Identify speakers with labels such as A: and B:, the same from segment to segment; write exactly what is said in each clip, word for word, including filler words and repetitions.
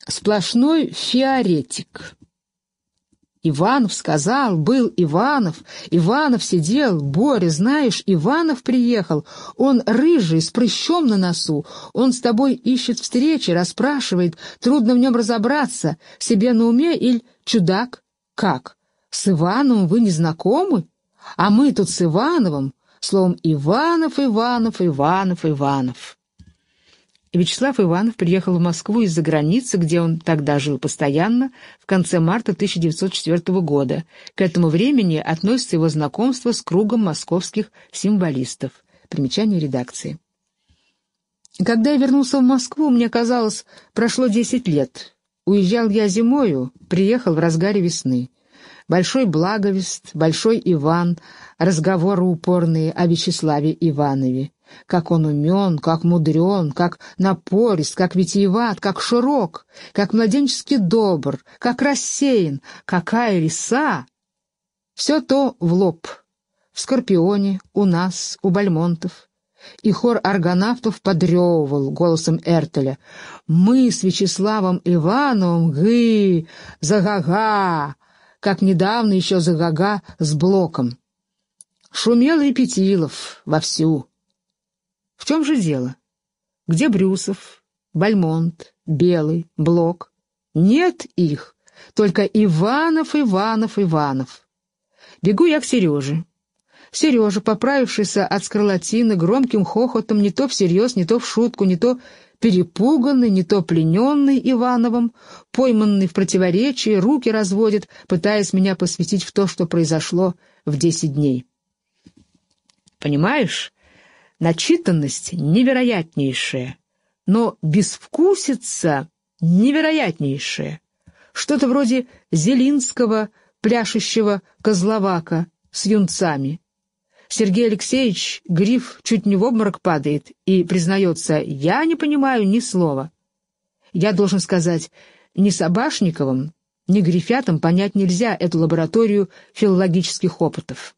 A: Сплошной фиоретик. Иванов сказал, был Иванов, Иванов сидел, Боря, знаешь, Иванов приехал, он рыжий, с прыщом на носу, он с тобой ищет встречи, расспрашивает, трудно в нем разобраться, себе на уме или чудак? Как? С Ивановым вы не знакомы? А мы тут с Ивановым, словом, Иванов, Иванов, Иванов, Иванов. Вячеслав Иванов приехал в Москву из-за границы, где он тогда жил постоянно, в конце марта тысяча девятьсот четвёртого года. К этому времени относится его знакомство с кругом московских символистов. Примечание редакции. Когда я вернулся в Москву, мне казалось, прошло десять лет. Уезжал я зимою, приехал в разгаре весны. Большой благовест, большой Иван, разговоры упорные о Вячеславе Иванове. Как он умен, как мудрен, как напорист, как витиеват, как широк, как младенчески добр, как рассеян, какая лиса! Все то в лоб. В Скорпионе, у нас, у Бальмонтов. И хор аргонавтов подрёвывал голосом Эртеля: «Мы с Вячеславом Ивановым, гы, загага!» Как недавно еще загага с Блоком. Шумел Репетилов вовсю. В чем же дело? Где Брюсов, Бальмонт, Белый, Блок? Нет их, только Иванов, Иванов, Иванов. Бегу я к Сереже. Сережа, поправившийся от скарлатины, громким хохотом, не то всерьез, не то в шутку, не то перепуганный, не то плененный Ивановым, пойманный в противоречии, руки разводит, пытаясь меня посвятить в то, что произошло в десять дней. Понимаешь? Начитанность невероятнейшая, но безвкусица невероятнейшая. Что-то вроде Зелинского, пляшущего козловака с юнцами. Сергей Алексеевич, гриф, чуть не в обморок падает и признается: «Я не понимаю ни слова». Я должен сказать, ни Собашниковым, ни Грифятам понять нельзя эту лабораторию филологических опытов.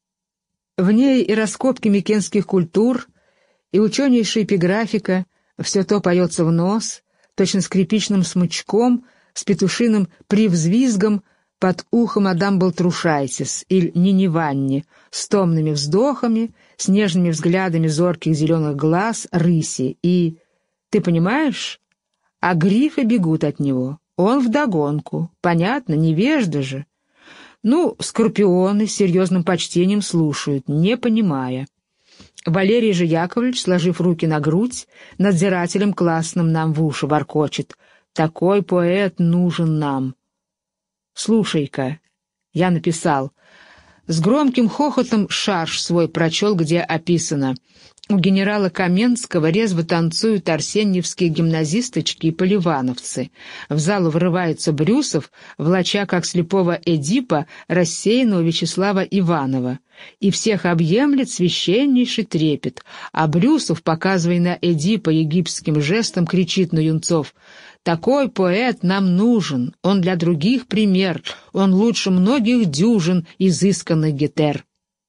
A: В ней и раскопки микенских культур, и ученейшая эпиграфика, все то поется в нос, точно скрипичным смычком, с петушиным привзвизгом под ухом Адам Балтрушайтис или Нини Ванни, с томными вздохами, с нежными взглядами зорких зеленых глаз рыси, и, ты понимаешь, а грифы бегут от него, он вдогонку, понятно, невежда же. Ну, скорпионы с серьезным почтением слушают, не понимая. Валерий же Яковлевич, сложив руки на грудь, надзирателем классным нам в уши воркочет: «Такой поэт нужен нам». Слушай-ка, я написал. С громким хохотом шарж свой прочел, где описано: у генерала Каменского резво танцуют арсеньевские гимназисточки и поливановцы. В залу врывается Брюсов, влача, как слепого Эдипа, рассеянного Вячеслава Иванова. И всех объемлет священнейший трепет, а Брюсов, показывая на Эдипа египетским жестом, кричит на юнцов: «Такой поэт нам нужен, он для других пример, он лучше многих дюжин изысканных гетер».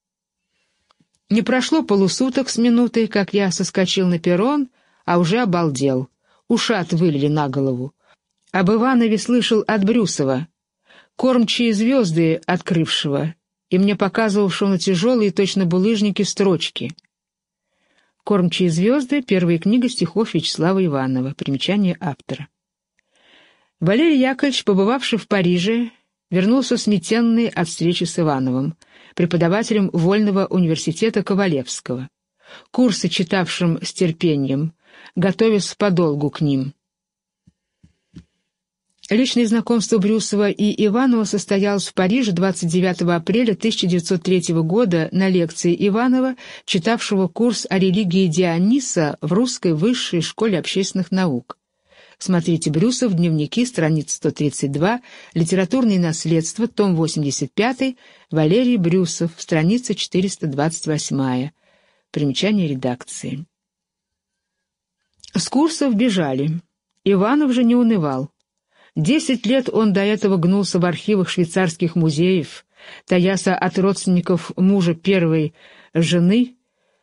A: Не прошло полусуток с минутой, как я соскочил на перрон, а уже обалдел. Ушат вылили на голову. Об Иванове слышал от Брюсова, кормчие звезды открывшего, и мне показывавшего на тяжелые, точно булыжники, строчки. «Кормчие звезды» — первая книга стихов Вячеслава Иванова. Примечание автора. Валерий Яковлевич, побывавший в Париже, вернулся сметенный от встречи с Ивановым, преподавателем Вольного университета Ковалевского, курсы читавшим с терпением, готовясь подолгу к ним. Личное знакомство Брюсова и Иванова состоялось в Париже двадцать девятого апреля тысяча девятьсот третьего года на лекции Иванова, читавшего курс о религии Диониса в Русской высшей школе общественных наук. Смотрите Брюсов, дневники, страница сто тридцать два, литературное наследство, том восемьдесят пять, Валерий Брюсов, страница четыреста двадцать восемь. Примечание редакции. С курсов бежали. Иванов же не унывал. Десять лет он до этого гнулся в архивах швейцарских музеев, таяся от родственников мужа первой жены,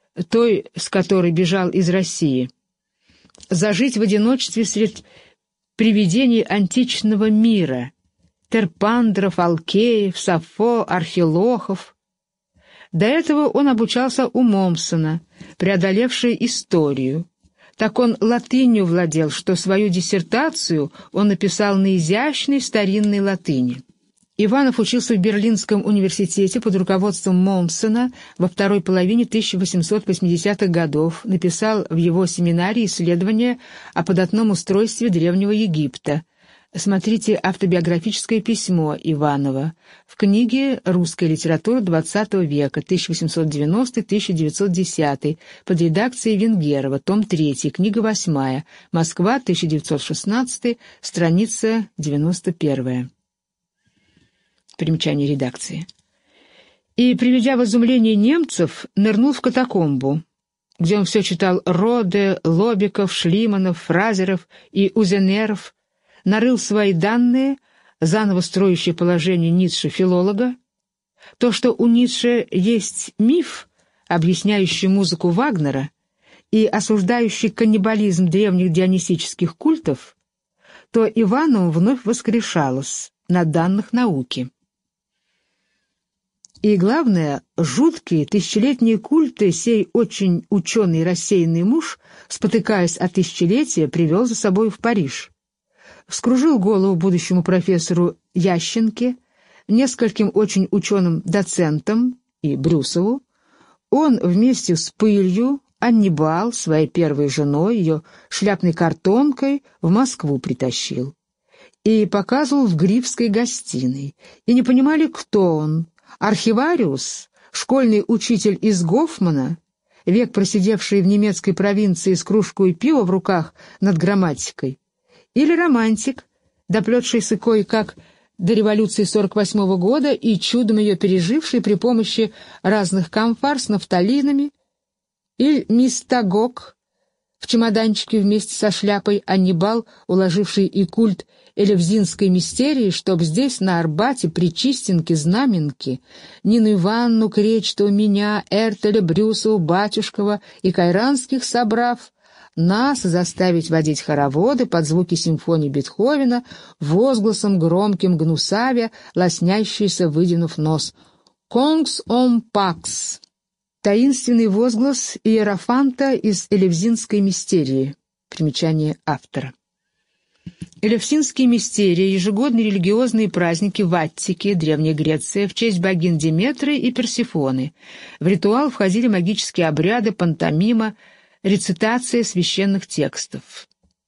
A: той, с которой бежал из России. Зажить в одиночестве среди привидений античного мира — Терпандров, Алкеев, Сафо, Архилохов. До этого он обучался у Момсона, преодолевший историю. Так он латынью владел, что свою диссертацию он написал на изящной старинной латыни. Иванов учился в Берлинском университете под руководством Момсона во второй половине тысяча восемьсот восьмидесятых годов, написал в его семинаре исследования о податном устройстве Древнего Египта. Смотрите автобиографическое письмо Иванова в книге «Русская литература двадцатого века», тысяча восемьсот девяностый — тысяча девятьсот десятый, под редакцией Венгерова, том третий, книга восьмая, Москва, тысяча девятьсот шестнадцатый, страница девяносто первая. Примечание редакции. И, приведя в изумление немцев, нырнул в катакомбу, где он все читал Роде, Лобиков, Шлиманов, Фразеров и Узенеров, нарыл свои данные, заново строящие положение Ницше-филолога. То, что у Ницше есть миф, объясняющий музыку Вагнера и осуждающий каннибализм древних дионисических культов, то Иванову вновь воскрешалось на данных науки. И главное, жуткие тысячелетние культы сей очень ученый рассеянный муж, спотыкаясь о тысячелетия, привел за собой в Париж. Вскружил голову будущему профессору Ященке, нескольким очень ученым доцентам и Брюсову. Он вместе с Пылью, Аннибал, своей первой женой, ее шляпной картонкой, в Москву притащил. И показывал в Грифской гостиной. И не понимали, кто он. Архивариус, школьный учитель из Гофмана, век просидевший в немецкой провинции с кружкой пива в руках над грамматикой, или романтик, доплетшийся кое-как до революции сорок восьмого года и чудом ее переживший при помощи разных камфор с нафталинами, или мистагог, в чемоданчике вместе со шляпой Аннибал, уложивший и культ элевзинской мистерии, чтоб здесь, на Арбате, при Чистенке, Знаменке, Нину Ивановну, Кречетову, меня, Эртеля, Брюсову, Батюшкова и Кайранских собрав, нас заставить водить хороводы под звуки симфонии Бетховена, возгласом громким гнусавя, лоснящийся, вытянув нос. «Конкс ом пакс» — таинственный возглас Иерофанта из элевзинской мистерии. Примечание автора. Элевсинские мистерии — ежегодные религиозные праздники в Аттике, Древняя Греция, в честь богинь Деметры и Персифоны. В ритуал входили магические обряды, пантомима, рецитация священных текстов.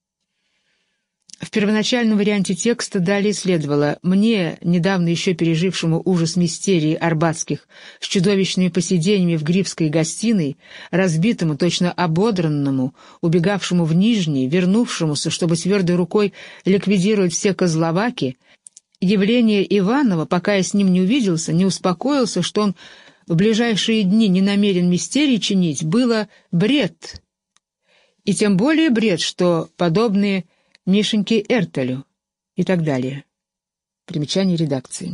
A: В первоначальном варианте текста далее следовало: «Мне, недавно еще пережившему ужас мистерии арбатских, с чудовищными посидениями в Грифской гостиной, разбитому, точно ободранному, убегавшему в Нижний, вернувшемуся, чтобы твердой рукой ликвидировать все козловаки, явление Иванова, пока я с ним не увиделся, не успокоился, что он в ближайшие дни не намерен мистерий чинить, было бред. И тем более бред, что подобные Мишеньке Эртелю» и так далее. Примечание редакции.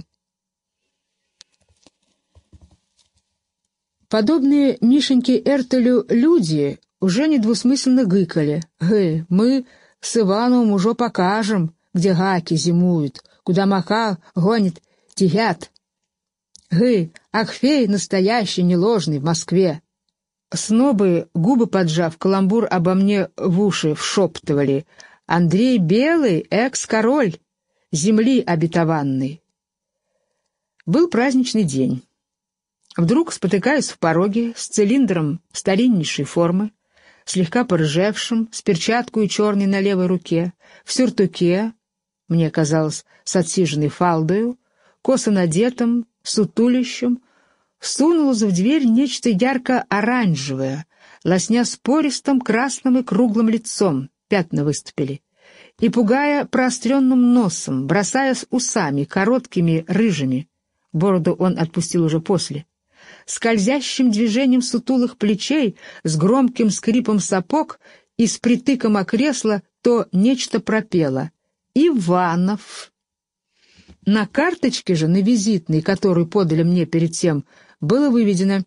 A: Подобные Мишеньке Эртелю люди уже недвусмысленно гыкали: «Гэ, мы с Ивановым уже покажем, где гаки зимуют, куда маха гонит тягят. Гэ, Акфей настоящий, не ложный, в Москве». Снобы, губы поджав, каламбур обо мне в уши вшептывали: «Андрей Белый, экс-король, земли обетованной». Был праздничный день. Вдруг, спотыкаясь в пороге, с цилиндром стариннейшей формы, слегка порыжевшим, с перчаткой черной на левой руке, в сюртуке, мне казалось, с отсиженной фалдою, косо надетым, сутулищем, сунулось в дверь нечто ярко-оранжевое, лосня спористым красным и круглым лицом, пятна выступили, и, пугая проостренным носом, бросаясь усами, короткими, рыжими, бороду он отпустил уже после, скользящим движением сутулых плечей, с громким скрипом сапог и с притыком о кресло, то нечто пропело: «Иванов». На карточке же, на визитной, которую подали мне перед тем, было выведено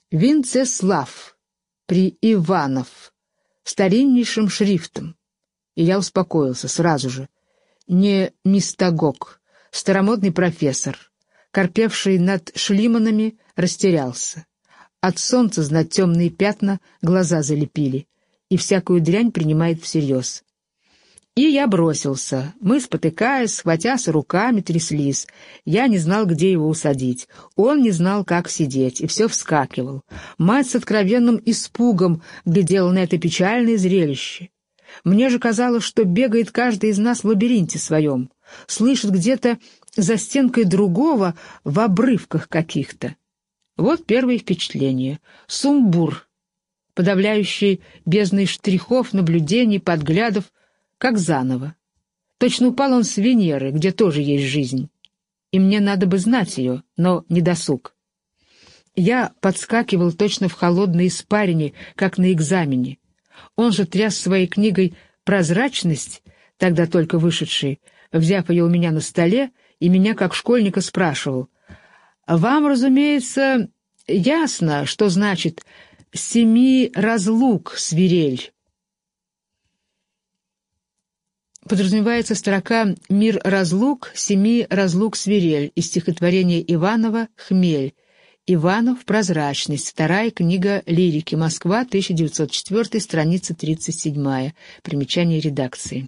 A: «Винцеслав» при Иванов, стариннейшим шрифтом. и я успокоился сразу же. Не мистагог, старомодный профессор, корпевший над Шлиманами, растерялся. От солнца знать темные пятна глаза залепили, и всякую дрянь принимает всерьез. И я бросился. Мы, спотыкаясь, схватясь руками, тряслись. Я не знал, где его усадить. Он не знал, как сидеть, и все вскакивал. Мать с откровенным испугом глядела на это печальное зрелище. Мне же казалось, что бегает каждый из нас в лабиринте своем, слышит где-то за стенкой другого в обрывках каких-то. Вот первое впечатление. Сумбур, подавляющий бездной штрихов, наблюдений, подглядов, как заново. Точно упал он с Венеры, где тоже есть жизнь. И мне надо бы знать ее, но не досуг. Я подскакивал точно в холодной испарине, как на экзамене. Он же тряс своей книгой «Прозрачность», тогда только вышедшей, взяв ее у меня на столе, и меня, как школьника, спрашивал. «Вам, разумеется, ясно, что значит «семи разлук, свирель»?» Подразумевается строка «Мир разлук, семи разлук, свирель» из стихотворения Иванова «Хмель». Иванов «Прозрачность», вторая книга лирики, Москва, тысяча девятьсот четвёртый, страница тридцать седьмая, примечание редакции.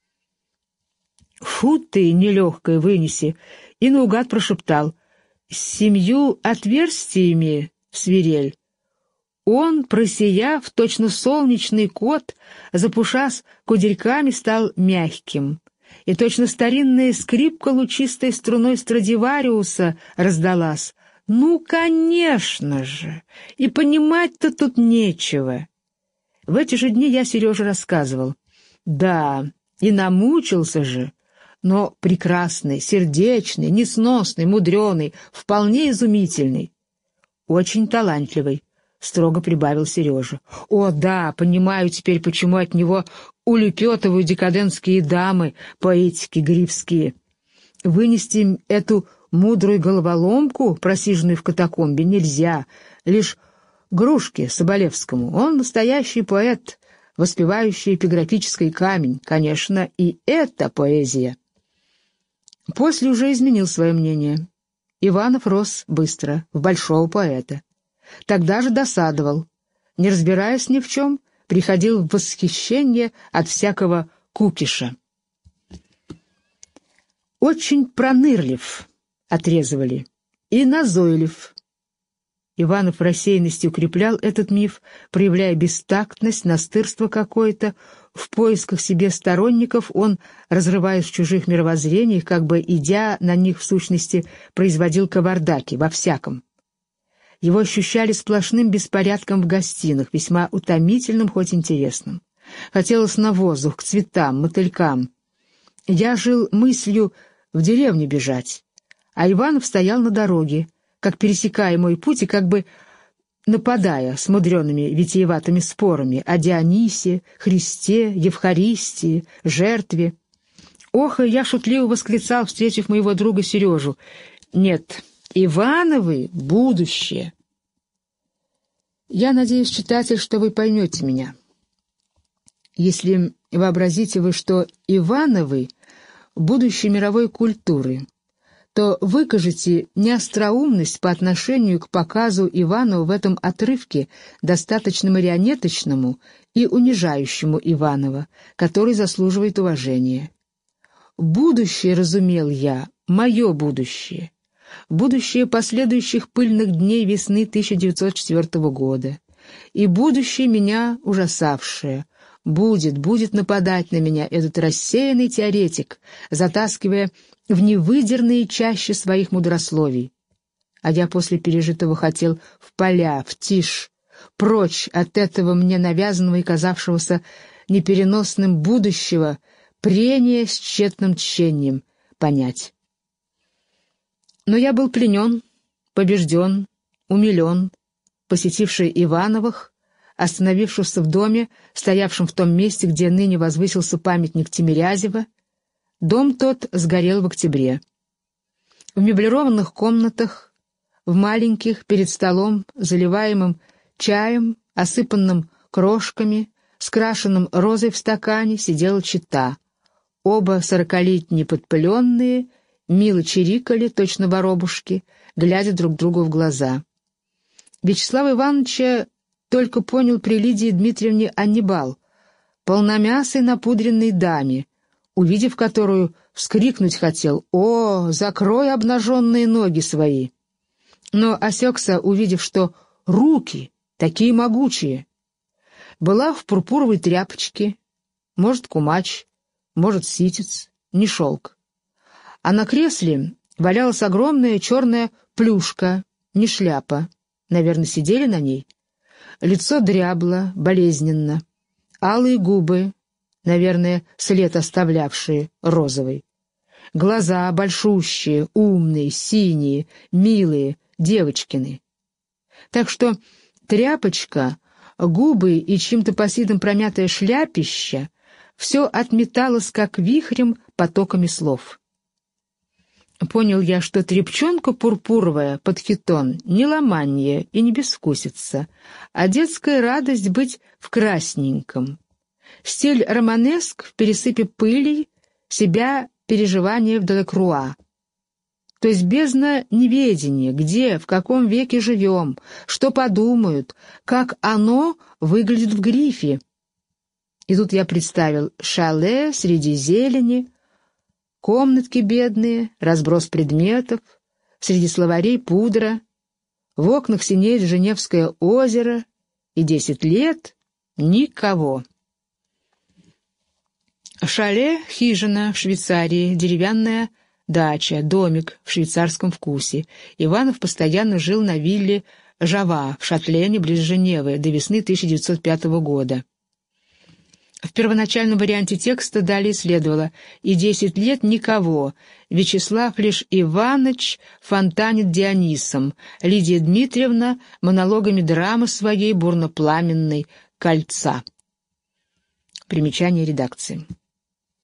A: «Фу ты, нелегкое, вынеси!» И наугад прошептал: «С семью отверстиями, свирель». Он, просияв, точно солнечный кот, запушась кудельками, стал мягким, и точно старинная скрипка лучистой струной Страдивариуса раздалась. «Ну, конечно же! И понимать-то тут нечего!» В эти же дни я Сереже рассказывал. Да, и намучился же, но прекрасный, сердечный, несносный, мудреный, вполне изумительный. Очень талантливый, — строго прибавил Сережа. О, да, понимаю теперь, почему от него улепетывают декадентские дамы, поэтики грифские. Вынести им эту мудрую головоломку, просиженную в катакомбе, нельзя. Лишь Грушке Соболевскому. Он настоящий поэт, воспевающий эпиграфический камень. Конечно, и это поэзия. После уже изменил свое мнение. Иванов рос быстро, в большого поэта. Тогда же досадовал. Не разбираясь ни в чем, приходил в восхищение от всякого кукиша. Очень пронырлив, отрезывали, и назойлив. Иванов в рассеянности укреплял этот миф, проявляя бестактность, настырство какое-то. В поисках себе сторонников он, разрываясь в чужих мировоззрениях, как бы идя на них в сущности, производил кавардаки во всяком. Его ощущали сплошным беспорядком в гостиных, весьма утомительным, хоть интересным. Хотелось на воздух, к цветам, мотылькам. Я жил мыслью в деревню бежать, а Иванов стоял на дороге, как пересекая мой путь и как бы нападая с мудреными витиеватыми спорами о Дионисе, Христе, Евхаристии, жертве. Ох, и я шутливо восклицал, встретив моего друга Сережу. Нет, Ивановы — будущее. Я надеюсь, читатель, что вы поймете меня. Если вообразите вы, что Ивановы — будущее мировой культуры, то выкажете неостроумность по отношению к показу Иванова в этом отрывке, достаточно марионеточному и унижающему Иванова, который заслуживает уважения. Будущее, разумел я, мое будущее. Будущее последующих пыльных дней весны тысяча девятьсот четвёртого года. И будущее меня ужасавшее. Будет, будет нападать на меня этот рассеянный теоретик, затаскивая в невыдерные чащи своих мудрословий. А я после пережитого хотел в поля, в тишь, прочь от этого мне навязанного и казавшегося непереносным будущего, прения с тщетным тщением понять. Но я был пленен, побежден, умилен, посетивший Ивановых, остановившись в доме, стоявшем в том месте, где ныне возвысился памятник Тимирязева. Дом тот сгорел в октябре. В меблированных комнатах, в маленьких, перед столом, заливаемым чаем, осыпанным крошками, с крашеным розой в стакане сидела чета. Оба сорокалетние подпыленные, мило чирикали, точно воробушки, глядя друг другу в глаза. Вячеслава Ивановича только понял при Лидии Дмитриевне Аннибал, полномясой напудренной даме, увидев которую, вскрикнуть хотел: «О, закрой обнаженные ноги свои!» Но осекся, увидев, что руки такие могучие. Была в пурпуровой тряпочке, может, кумач, может, ситец, не шелк. А на кресле валялась огромная черная плюшка, не шляпа. Наверное, сидели на ней. Лицо дрябло, болезненно. Алые губы, наверное, след оставлявшие, розовый. Глаза большущие, умные, синие, милые, девочкины. Так что тряпочка, губы и чьим-то посидом промятое шляпище — все отметалось, как вихрем, потоками слов. Понял я, что тряпчонка пурпуровая под хитон не ломанье и не безвкусица, а детская радость быть в красненьком. Стиль романеск в пересыпе пылей, себя переживание в Делакруа. То есть бездна неведения, где, в каком веке живем, что подумают, как оно выглядит в грифе. И тут я представил шале среди зелени, комнатки бедные, разброс предметов, среди словарей пудра, в окнах синеет Женевское озеро, и десять лет — никого. Шале — хижина в Швейцарии, деревянная дача, домик в швейцарском вкусе. Иванов постоянно жил на вилле Жава в Шатлене близ Женевы до весны тысяча девятьсот пятого года. В первоначальном варианте текста далее следовало: «И десять лет никого, Вячеслав лишь Иваныч фонтанит Дионисом, Лидия Дмитриевна монологами драмы своей бурно-пламенной «Кольца». Примечание редакции.